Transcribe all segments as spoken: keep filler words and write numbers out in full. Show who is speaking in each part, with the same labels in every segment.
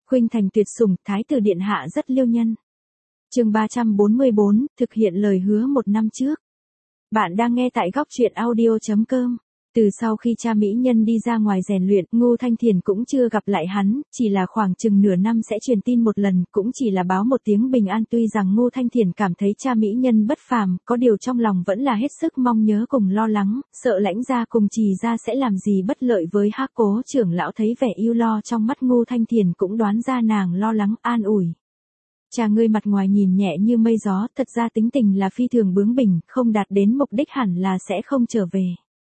Speaker 1: Khuynh thành tuyệt sủng, thái tử điện hạ rất liêu nhân. Chương ba trăm bốn mươi bốn, thực hiện lời hứa một năm trước. Bạn đang nghe tại góc truyện audio chấm com. Từ sau khi cha mỹ nhân đi ra ngoài rèn luyện, Ngô Thanh Thiền cũng chưa gặp lại hắn, chỉ là khoảng chừng nửa năm sẽ truyền tin một lần, cũng chỉ là báo một tiếng bình an. Tuy rằng Ngô Thanh Thiền cảm thấy cha mỹ nhân bất phàm, có điều trong lòng vẫn là hết sức mong nhớ cùng lo lắng, sợ Lãnh gia cùng Trì gia sẽ làm gì bất lợi với Hắc Cố trưởng lão. Thấy vẻ ưu lo trong mắt Ngô Thanh Thiền cũng đoán ra nàng lo lắng, an ủi. Cha ngươi mặt ngoài nhìn nhẹ như mây gió, thật ra tính tình là phi thường bướng bỉnh, không đạt đến mục đích hẳn là sẽ không trở về.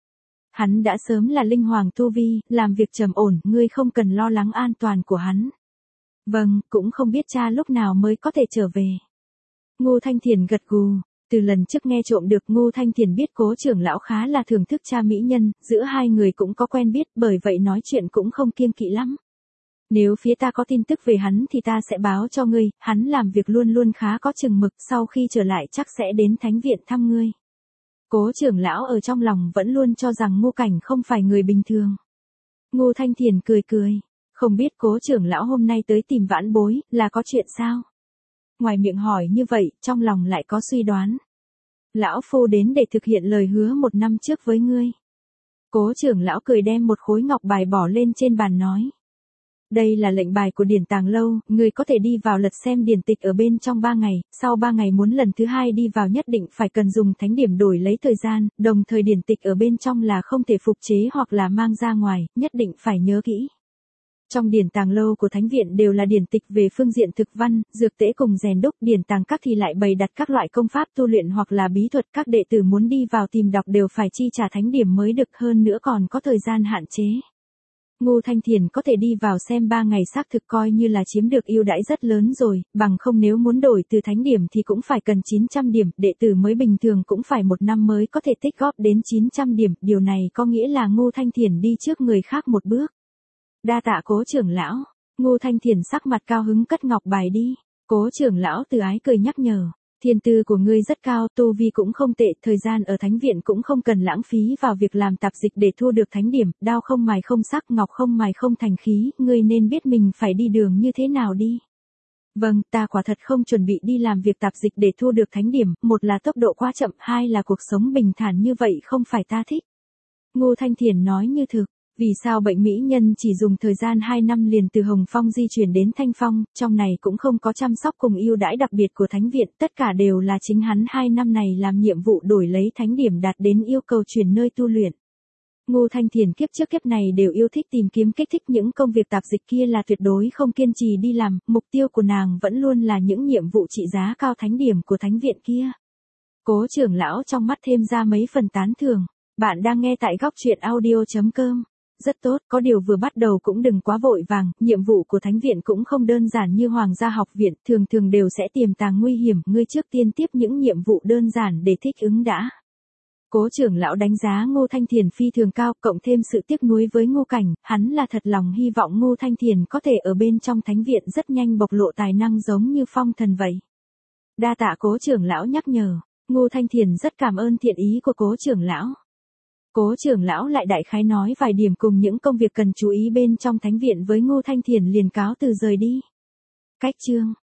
Speaker 1: Hắn đã sớm là linh hoàng tu vi, làm việc trầm ổn, ngươi không cần lo lắng an toàn của hắn. Vâng, cũng không biết cha lúc nào mới có thể trở về. Ngô Thanh Thiền gật gù, từ lần trước nghe trộm được Ngô Thanh Thiền biết Cố trưởng lão khá là thưởng thức cha mỹ nhân, giữa hai người cũng có quen biết, bởi vậy nói chuyện cũng không kiêng kỵ lắm. Nếu phía ta có tin tức về hắn thì ta sẽ báo cho ngươi, hắn làm việc luôn luôn khá có chừng mực, sau khi trở lại chắc sẽ đến thánh viện thăm ngươi. Cố trưởng lão ở trong lòng vẫn luôn cho rằng Ngô Cảnh không phải người bình thường. Ngô Thanh Thiền cười cười, không biết Cố trưởng lão hôm nay tới tìm vãn bối, là có chuyện sao? Ngoài miệng hỏi như vậy, trong lòng lại có suy đoán. Lão phu đến để thực hiện lời hứa một năm trước với ngươi. Cố trưởng lão cười đem một khối ngọc bài bỏ lên trên bàn nói. Đây là lệnh bài của điển tàng lâu, người có thể đi vào lật xem điển tịch ở bên trong ba ngày, sau ba ngày muốn lần thứ hai đi vào nhất định phải cần dùng thánh điểm đổi lấy thời gian, đồng thời điển tịch ở bên trong là không thể phục chế hoặc là mang ra ngoài, nhất định phải nhớ kỹ. Trong điển tàng lâu của thánh viện đều là điển tịch về phương diện thực văn, dược tễ cùng rèn đúc, điển tàng các thì lại bày đặt các loại công pháp tu luyện hoặc là bí thuật, các đệ tử muốn đi vào tìm đọc đều phải chi trả thánh điểm mới được, hơn nữa còn có thời gian hạn chế. Ngô Thanh Thiền có thể đi vào xem ba ngày xác thực coi như là chiếm được ưu đãi rất lớn rồi, bằng không nếu muốn đổi từ thánh điểm thì cũng phải cần chín trăm điểm, đệ tử mới bình thường cũng phải một năm mới có thể tích góp đến chín trăm điểm, điều này có nghĩa là Ngô Thanh Thiền đi trước người khác một bước. Đa tạ Cố trưởng lão. Ngô Thanh Thiền sắc mặt cao hứng cất ngọc bài đi. Cố trưởng lão từ ái cười nhắc nhở. Thiên tư của ngươi rất cao, tu vi cũng không tệ, thời gian ở thánh viện cũng không cần lãng phí vào việc làm tạp dịch để thu được thánh điểm, đao không mài không sắc, ngọc không mài không thành khí, ngươi nên biết mình phải đi đường như thế nào đi. Vâng, ta quả thật không chuẩn bị đi làm việc tạp dịch để thu được thánh điểm, một là tốc độ quá chậm, hai là cuộc sống bình thản như vậy không phải ta thích. Ngô Thanh Thiền nói như thực. Vì sao bệnh mỹ nhân chỉ dùng thời gian hai năm liền từ Hồng Phong di chuyển đến Thanh Phong, trong này cũng không có chăm sóc cùng ưu đãi đặc biệt của thánh viện, tất cả đều là chính hắn hai năm này làm nhiệm vụ đổi lấy thánh điểm đạt đến yêu cầu chuyển nơi tu luyện. Ngô Thanh Thiền kiếp trước kiếp này đều yêu thích tìm kiếm kích thích, những công việc tạp dịch kia là tuyệt đối không kiên trì đi làm, mục tiêu của nàng vẫn luôn là những nhiệm vụ trị giá cao thánh điểm của thánh viện kia. Cố trưởng lão trong mắt thêm ra mấy phần tán thưởng. Bạn đang nghe tại góc truyện audio chấm com. Rất tốt, có điều vừa bắt đầu cũng đừng quá vội vàng, nhiệm vụ của thánh viện cũng không đơn giản như Hoàng gia học viện, thường thường đều sẽ tiềm tàng nguy hiểm, ngươi trước tiên tiếp những nhiệm vụ đơn giản để thích ứng đã. Cố trưởng lão đánh giá Ngô Thanh Thiền phi thường cao, cộng thêm sự tiếc nuối với Ngô Cảnh, hắn là thật lòng hy vọng Ngô Thanh Thiền có thể ở bên trong thánh viện rất nhanh bộc lộ tài năng giống như phong thần vậy. Đa tạ Cố trưởng lão nhắc nhở, Ngô Thanh Thiền rất cảm ơn thiện ý của Cố trưởng lão. Cố trưởng lão lại đại khái nói vài điểm cùng những công việc cần chú ý bên trong thánh viện với Ngô Thanh Thiền liền cáo từ rời đi. Cách chương